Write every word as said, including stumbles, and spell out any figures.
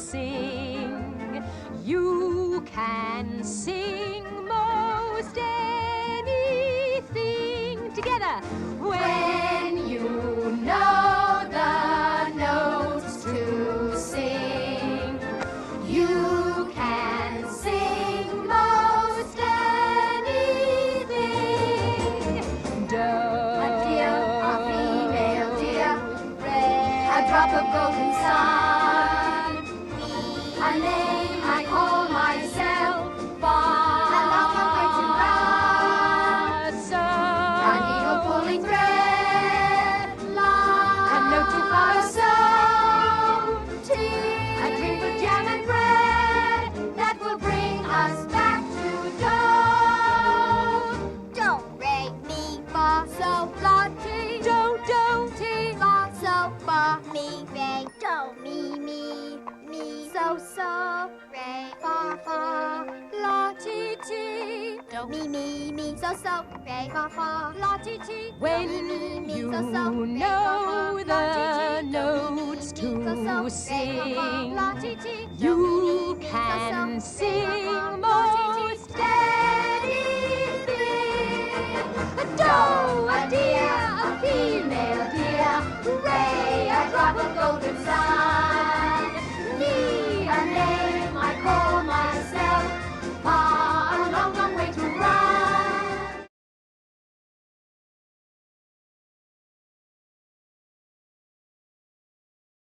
sing. You can sing most anything together when you know the notes to sing. You can sing most anything. Do, A deer, a female deer, red, a drop of golden sun, a name I call myself, far, a long way to run, so, a needle pulling thread, line, a note to follow, so, tea, a drink of jam and bread that will bring us back to do. Do, re, mi, fa, so, la, ti, do, do, ti, la, so, fa, mi, re, do, mi, mi, mi, so, so, re, fa, fa, la, ti, ti, do, mi, mi, mi, so, so, re, fa, fa, la, ti, ti, do, when mi, mi, mi, you so, so, re, fa, know fa, la, ti, the ti, do, mi, mi, notes mi, to so, so, re, fa, fa, sing, la, ti, ti, do, you mi, mi, mi, so, so, can re, fa, fa, sing